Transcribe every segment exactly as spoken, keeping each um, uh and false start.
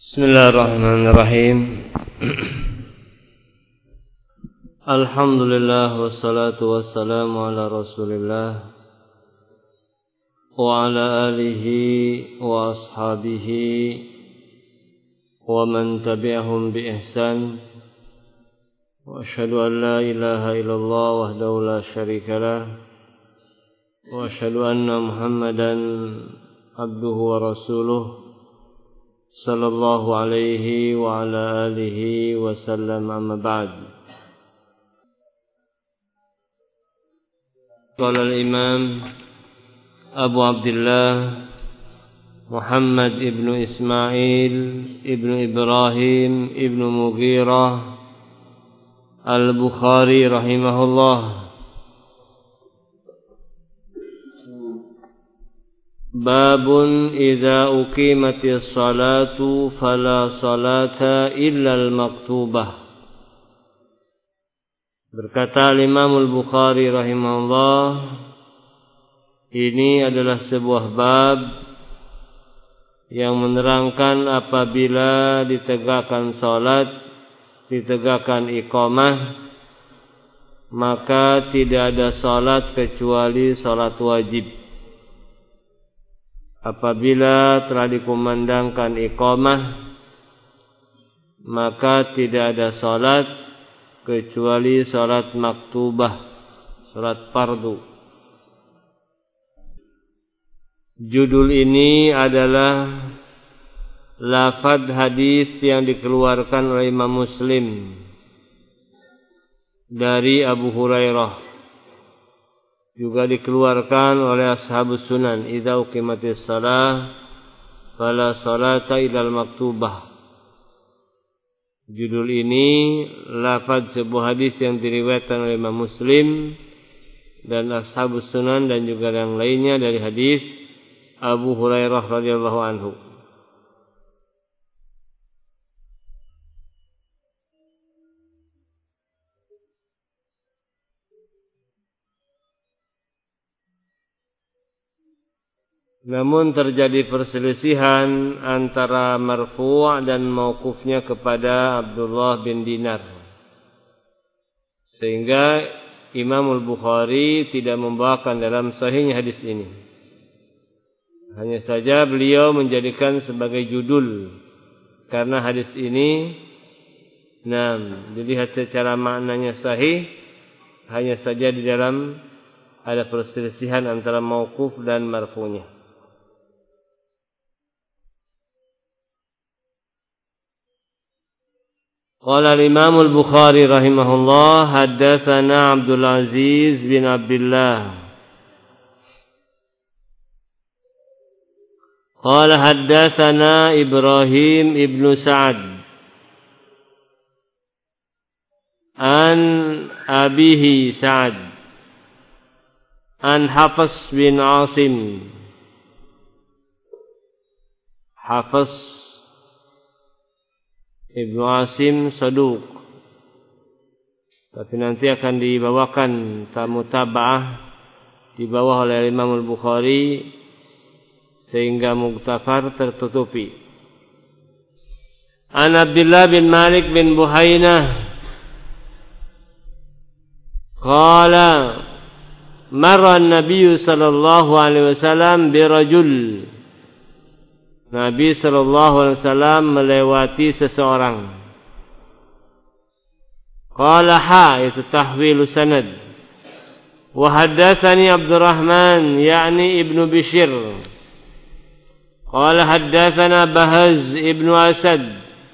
Bismillahirrahmanirrahim. Alhamdulillah wassalatu wassalamu ala Rasulillah wa ala alihi wa ashabihi wa man tabi'ahum bi ihsan. Wa asyhadu an la ilaha illallah wahdahu la syarika lah wa asyhadu anna Muhammadan abduhu wa rasuluh sallallahu alaihi wa ala alihi wa sallam, amma ba'd. Qala al-imam Abu Abdullah Muhammad ibn Ismail ibn Ibrahim ibn Mughirah al-Bukhari rahimahullah, babun idza uqimatis salatu fala salata illa al-maktubah. Berkata Imam Al-Bukhari rahimahullah, ini adalah sebuah bab yang menerangkan apabila ditegakkan salat, ditegakkan iqamah, maka tidak ada salat kecuali salat wajib. Apabila telah dikumandangkan iqamah, maka tidak ada salat kecuali salat maktubah, salat fardu. Judul ini adalah lafaz hadis yang dikeluarkan oleh Imam Muslim dari Abu Hurairah, juga dikeluarkan oleh ashabus sunan. Idza uqimatis shalah fala salata illal maktubah. Judul ini lafaz sebuah hadis yang diriwayatkan oleh Imam Muslim dan ashabus sunan dan juga yang lainnya dari hadis Abu Hurairah radhiyallahu anhu. Namun terjadi perselisihan antara marfu' dan mauqufnya kepada Abdullah bin Dinar, sehingga Imam Al-Bukhari tidak membawakan dalam sahihnya hadis ini. Hanya saja beliau menjadikan sebagai judul karena hadis ini, nah, dilihat secara maknanya sahih, hanya saja di dalam ada perselisihan antara mauquf dan marfu'nya. Qala al-Imam Al-Bukhari rahimahullah, haddatsana Abdul Aziz bin Abdullah qala haddatsana Ibrahim ibn Sa'ad an abihi Sa'ad an Hafs bin Asim. Hafs Ibnu Asim saduq, tapi nanti akan dibawakan tamu taba'ah di bawah oleh Imam Al-Bukhari sehingga muktafar tertutupi. An Abdullah bin Malik bin Buhainah qala marra an-nabiy sallallahu alaihi wasallam bi rajul. Nabi sallallahu alaihi wasallam melewati seseorang. Qala ha, itu tahwilu sanad. Wa haddatsani Abdurrahman yakni Ibnu Bishr. Qala haddatsana Bahaz Ibnu Asad.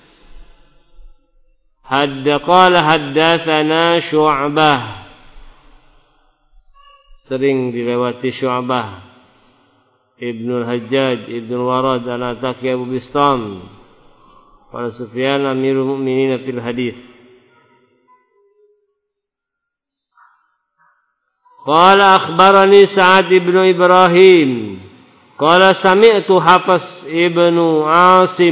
Hadd qala haddatsana Syu'bah. Sering dilewati Syu'bah. Ibnu al-Hajjaj Ibnu al-Warad al-Ataki Abu Bistam. Qala Sufyan amirul mu'minin fil hadis. Qala akhbarani Sa'ad ibnu Ibrahim qala sami'tu Hafs ibnu Asim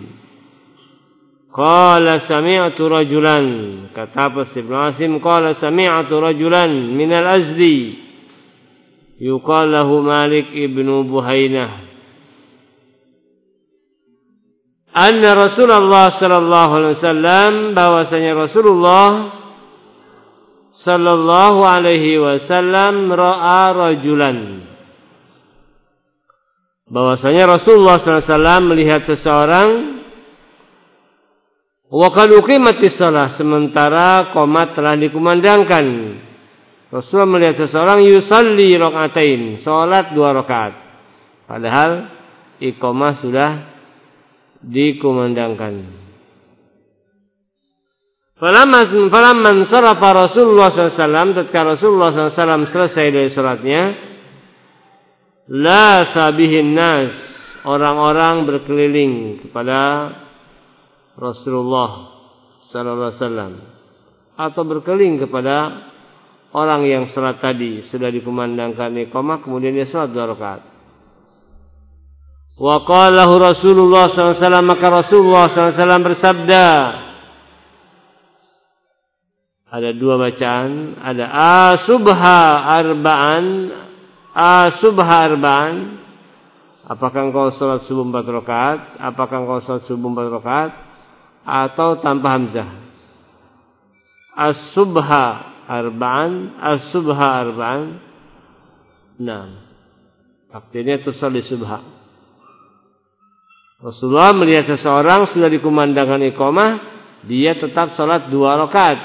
qala sami'tu rajulan, kata Hafs ibnu Asim, qala sami'tu rajulan min al-Azdi yuqal lahu Malik ibnu Buhainah anna Rasulullah sallallahu alaihi wasallam, bahwasanya Rasulullah sallallahu alaihi wasallam ra'a rajulan, bahwasanya Rasulullah sallallahu alaihi wasallam melihat seseorang, wa qad uqimatis shalah, sementara qomat telah dikumandangkan. Rasulullah melihat seseorang yusalli rakaatain, salat dua rakaat, padahal iqamah sudah dikumandangkan. Falamman falamman sarafa Rasulullah sallallahu alaihi wasallam, tatkala Rasulullah sallallahu alaihi wasallam selesai dari salatnya, la sabihin nas, orang-orang berkeliling kepada Rasulullah sallallahu alaihi wasallam, atau berkeliling kepada orang yang salat tadi, sudah dikumandangkan iqamah kemudian dia salat dua rakaat. Wa qala lahu Rasulullah sallallahu alaihi wasallam, maka Rasulullah sallallahu alaihi wasallam bersabda, ada dua bacaan, ada asubha arba'an, asubha arba'an, apakah engkau salat subuh empat rakaat, apakah engkau salat subuh empat rakaat, atau tanpa hamzah. As-subha arba'an, as-subha arba'an. Nah, artinya tusalli subha. Rasulullah melihat seseorang sudah dikumandangkan iqamah, dia tetap salat dua rakaat.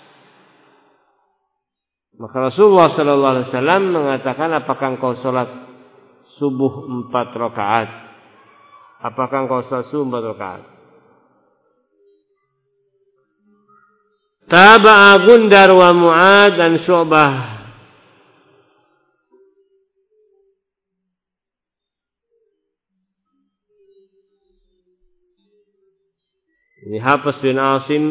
Maka Rasulullah sallallahu alaihi wasallam mengatakan, apakah engkau salat subuh empat rakaat? Apakah engkau salat subuh empat rakaat? Taba'a Gundar wa Mu'ad dan Syu'bah. Ini Hafiz bin Asim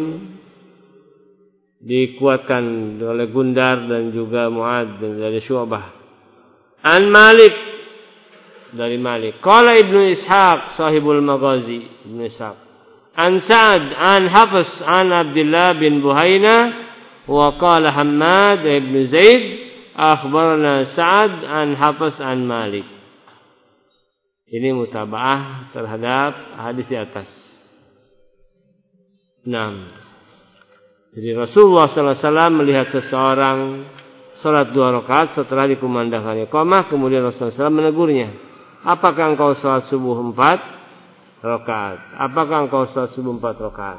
dikuatkan oleh Gundar dan juga Mu'ad dan dari Syu'bah. An Malik, dari Malik. Qala Ibnu Ishaq sahibul Maghazi, Ibnu Ishaq. An Sa'ad an Hafiz an Abdullah bin Buhaina wa qala Hammad ibn Zaid akhbarana Sa'ad an Hafiz an Malik. Ini mutabaah terhadap hadis di atas. enam. Jadi Rasulullah sallallahu alaihi wasallam melihat seseorang salat dua rakaat setelah dikumandangkan iqamah, kemudian Rasulullah sallallahu alaihi wasallam menegurnya, apakah engkau salat subuh empat rakaat? Apakah engkau salat subuh empat rakaat?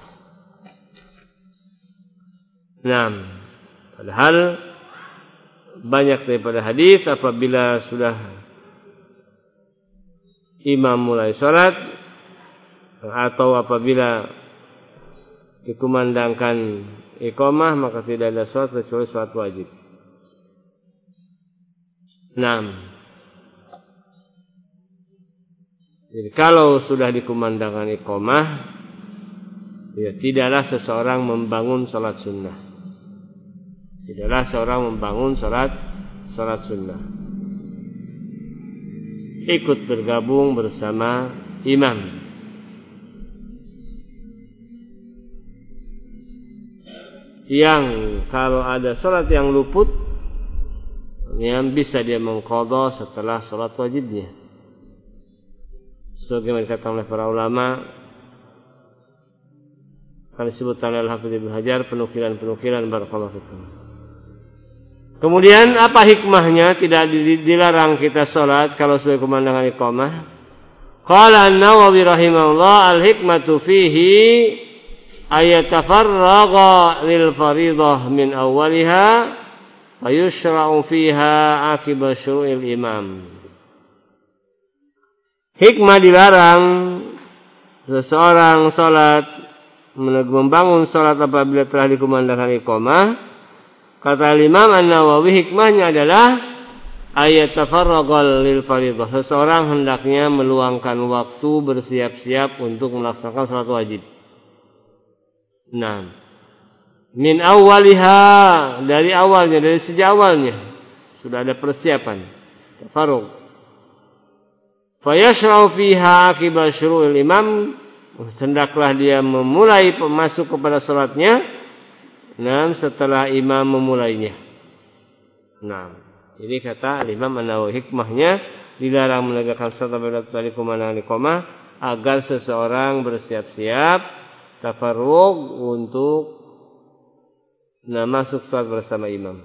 enam. Padahal banyak daripada hadis apabila sudah imam mulai salat atau apabila dikumandangkan iqamah, maka tidak ada salat kecuali salat wajib. enam. Jadi kalau sudah dikumandangkan iqamah, ya tidaklah seseorang membangun salat sunnah. Tidaklah seorang membangun salat salat sunnah. Ikut bergabung bersama imam. Yang kalau ada salat yang luput, yang bisa dia mengqadha setelah salat wajibnya. Sebagaimana dikatakan oleh para ulama, akan disebutkan oleh Al-Hafidz Ibnu Hajar penukilan-penukilan barakallahu fikum. Kemudian apa hikmahnya tidak dilarang kita salat kalau sudah kumandangkan iqamah? Qala An-Nawawi rahimahullah, al-hikmatu fihi ayatafarraga lil fariidah min awwaliha wa yushra'u fiha akiba syuru'il imam. Hikmah dilarang seseorang salat, membangun salat apabila telah dikumandangkan iqamah. Kata Imam An-Nawawi, hikmahnya adalah ayat tafarragal lil fardhah. Seseorang hendaknya meluangkan waktu bersiap-siap untuk melaksanakan salat wajib. Nah, min awwaliha, dari awalnya, dari sejak awalnya sudah ada persiapan. Tafarrug. Fayashra'u fiha akiba syuru'il imam, hendaklah dia memulai masuk kepada salatnya nah setelah imam memulainya. Nah, ini kata Imam An-Nawawi, hikmahnya dilarang menegakkan salat apabila telah dikumandangkan iqamah agar seseorang bersiap-siap tafarruq untuk nah, masuk salat bersama imam.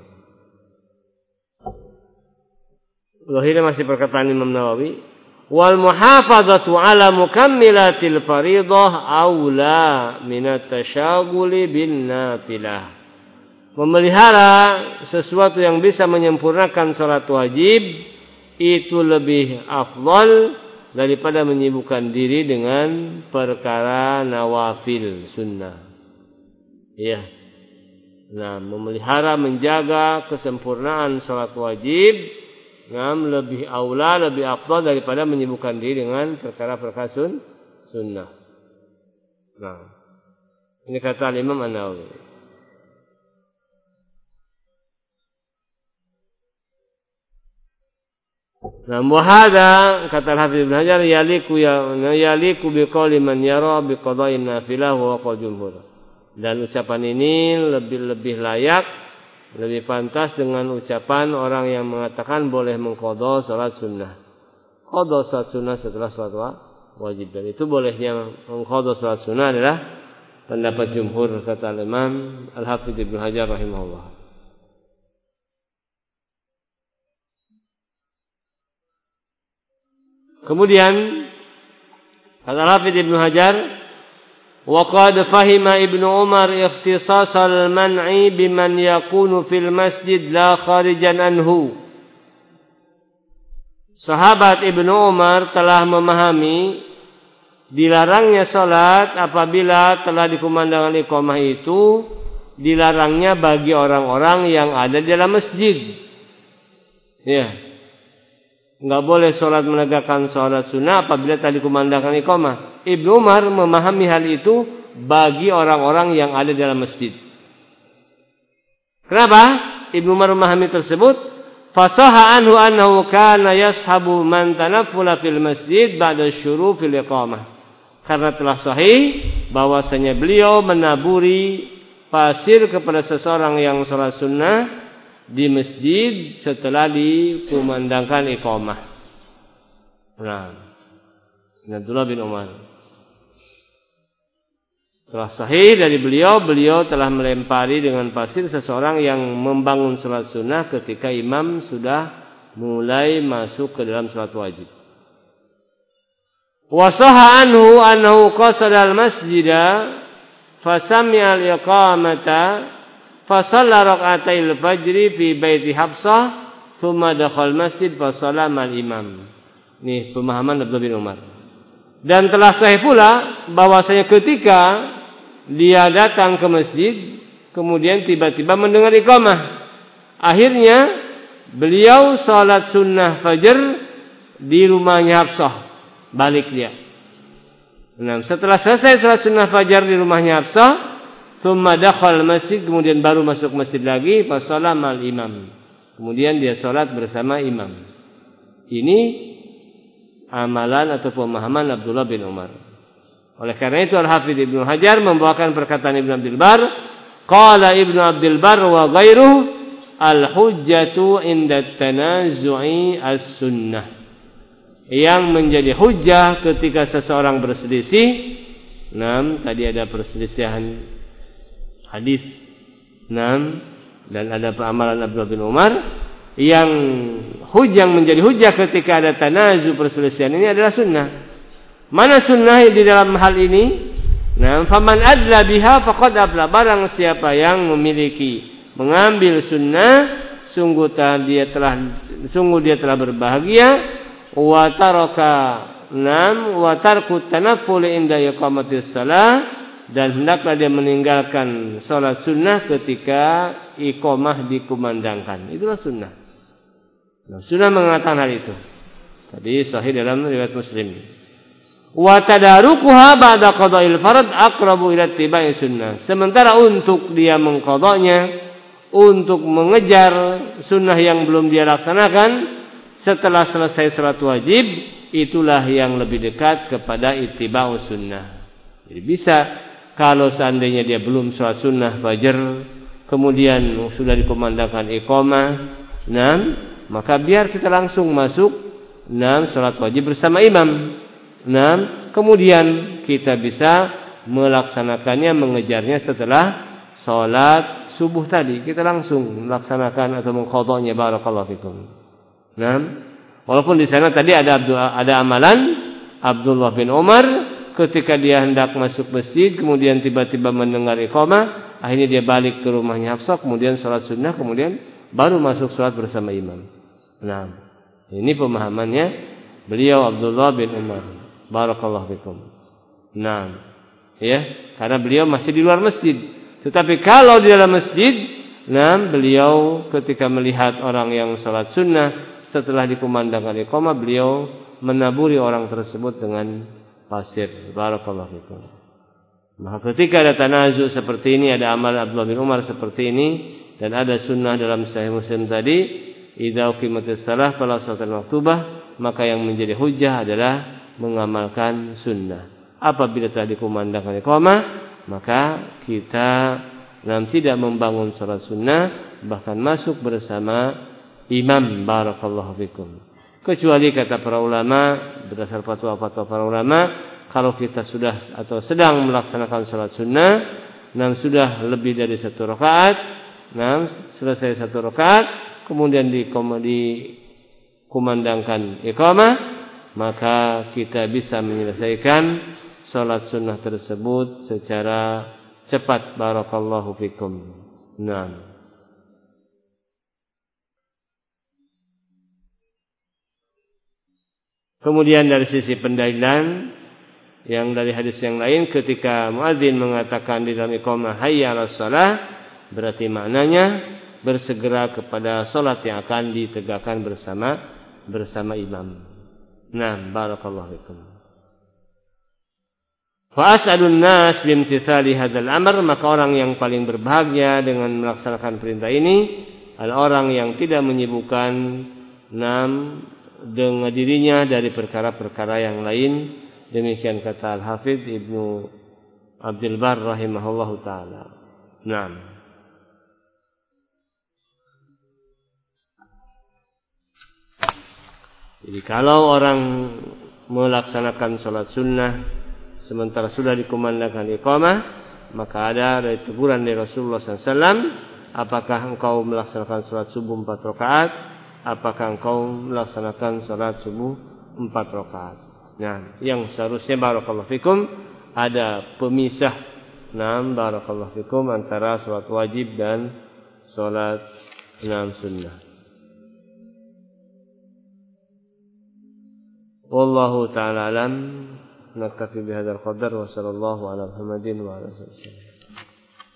Lahirnya masih perkataan Imam Nawawi, wal muhafadzatu ala mukammilatil fariidhah aula minat tasyaghuli bin nafilah. Memelihara sesuatu yang bisa menyempurnakan salat wajib itu lebih afdal daripada menyibukkan diri dengan perkara nawafil sunnah. Ya. Nah, memelihara menjaga kesempurnaan salat wajib Ngam lebih aula, lebih afdal daripada menyibukkan diri dengan perkara-perkara sun, sunnah. Nah, ini kata Imam An-Nawawi. Nah, wahada kata Al-Hafidz Ibnu Hajar yaliku ya yaliku biqauli man yara biqada'in nafilah wa qaul jumhur. Dan ucapan ini lebih-lebih layak, lebih pantas dengan ucapan orang yang mengatakan boleh mengqadha salat sunnah. Qadha salat sunnah setelah salat wajib. Dan itu bolehnya mengqadha salat sunnah adalah pendapat jumhur kata Imam Al-Hafidz Ibnu Hajar rahimahullah. Kemudian kata Al-Hafidz Ibnu Hajar, وقد فهم ابن عمر اختصاص المنع بمن يكون في المسجid لا خارجا عنه. Sahabat Ibnu Umar telah memahami dilarangnya salat apabila telah dikumandangkan iqamah itu dilarangnya bagi orang-orang yang ada di dalam masjid. Ya. Enggak boleh salat menegakkan salat sunnah apabila telah dikumandangkan iqamah. Ibnu Umar memahami hal itu bagi orang-orang yang ada di dalam masjid. Kenapa Ibnu Umar memahami tersebut? Fasaha anhu annahu kana yashabu man tanaffula fil masjid ba'da syuru fil iqamah. Karena telah sahih bahwasanya beliau menaburi pasir kepada seseorang yang salat sunnah di masjid setelah dikumandangkan iqamah. Nah, Abdullah bin Umar telah sahih dari beliau, beliau telah melempari dengan pasir seseorang yang membangun salat sunnah ketika imam sudah mulai masuk ke dalam salat wajib. Wa sahha anhu annahu qasada al-masjida fasami'a al-iqamata fasalla rak'atail fajri fi baiti Hafsah thumma dakhal masjid fasalla mal imam. Ini pemahaman Abdullah bin Umar. Dan telah sahih pula bahwasanya ketika dia datang ke masjid kemudian tiba-tiba mendengar iqamah, akhirnya beliau salat sunnah fajar di rumahnya Hafsah, balik dia. Nah, setelah selesai salat sunnah fajar di rumahnya Hafsah, thumma dakhal masjid, kemudian baru masuk masjid lagi, fa shalamal imam. Kemudian dia salat bersama imam. Ini amalan atau pemahaman Abdullah bin Umar. Oleh karena itu Al-Hafidz Ibnu Hajar membawakan perkataan Ibnu Abdul Bar, qala Ibnu Abdul Bar wa ghairuhu al-hujjatu inda tanazu'i as-sunnah. Yang menjadi hujjah ketika seseorang berselisih, enam tadi ada perselisihan hadis enam dan ada amalan Abdullah bin Umar, yang hujjah menjadi hujjah ketika ada tanazu perselisihan ini adalah sunnah. Mana sunnah di dalam hal ini? Nah, faman adla biha faqad abla. Barang siapa yang memiliki mengambil sunnah, sungguh dia telah sungguh dia telah berbahagia. Wa taraka nam wa tarku tanafful inda iqamatis shalah. Dan hendaklah dia meninggalkan salat sunnah ketika iqamah dikumandangkan. Itulah sunnah. Nah, sunnah mengatakan hal itu. Tadi sahih dalam riwayat Muslim. Wa tadarukuha ba'da qada'il fard aqrabu ila ittiba'i sunnah. Sementara untuk dia mengqadanya, untuk mengejar sunnah yang belum dia laksanakan setelah selesai salat wajib, itulah yang lebih dekat kepada ittiba'u sunnah. Jadi bisa kalau seandainya dia belum salat sunnah fajar, kemudian sudah dikumandangkan iqamah, nah, maka biar kita langsung masuk nah salat wajib bersama imam. Nah, kemudian kita bisa melaksanakannya, mengejarnya setelah sholat subuh tadi. Kita langsung melaksanakan atau mengqadanya. Barakallahu fikum. Nah, walaupun di sana tadi ada ada amalan Abdullah bin Umar ketika dia hendak masuk masjid, kemudian tiba-tiba mendengar iqamah, akhirnya dia balik ke rumahnya Hafsah, kemudian sholat sunnah, kemudian baru masuk sholat bersama imam. Nah, ini pemahamannya beliau Abdullah bin Umar. Barakallahu fikum. Nah, ya, karena beliau masih di luar masjid. Tetapi kalau di dalam masjid, nah, beliau ketika melihat orang yang sholat sunnah setelah dikumandangkan iqamah, beliau menaburi orang tersebut dengan pasir. Barakallahu fikum. Maka ketika ada tanazu seperti ini, ada amal Abdullah bin Umar seperti ini, dan ada sunnah dalam Sahih Muslim tadi, idza uqimatis shalah fala salata maktubah, maka yang menjadi hujjah adalah mengamalkan sunnah. Apabila telah dikumandangkan iqamah, maka kita nam tidak membangun salat sunnah, bahkan masuk bersama imam. Barakallahu fikum. Kecuali kata para ulama, berdasar fatwa-fatwa para ulama, kalau kita sudah atau sedang melaksanakan salat sunnah, nam sudah lebih dari satu rakaat, nam selesai satu rakaat, kemudian dikumandangkan iqamah, maka kita bisa menyelesaikan salat sunnah tersebut secara cepat. Barakallahu fikum. Naam. Kemudian dari sisi pendalilan yang dari hadis yang lain, ketika muadzin mengatakan di dalam iqamah hayya 'alas shalah, berarti maknanya bersegera kepada salat yang akan ditegakkan bersama bersama imam. Nah, barakallahu fikum. Fa as'adun nas bimtithali hadzal amr, maka orang yang paling berbahagia dengan melaksanakan perintah ini adalah orang yang tidak menyibukkan nam dengan dirinya dari perkara-perkara yang lain. Demikian kata Al-Hafidz Ibnu Abdul Bar rahimahullahu taala. Naam. Jadi kalau orang melaksanakan salat sunnah sementara sudah dikumandangkan iqamah, maka ada dari teguran dari Rasulullah sallallahu alaihi wasallam, apakah engkau melaksanakan salat subuh empat rakaat? Apakah engkau melaksanakan salat subuh empat rakaat? Nah, yang seharusnya barakallahu fikum ada pemisah, nah barakallahu fikum, antara salat wajib dan salat enam sunnah. Wallahu ta'ala alam. Naktafi bihadzal qadar wa sallallahu ala Muhammadin wa ala alihi wasallam.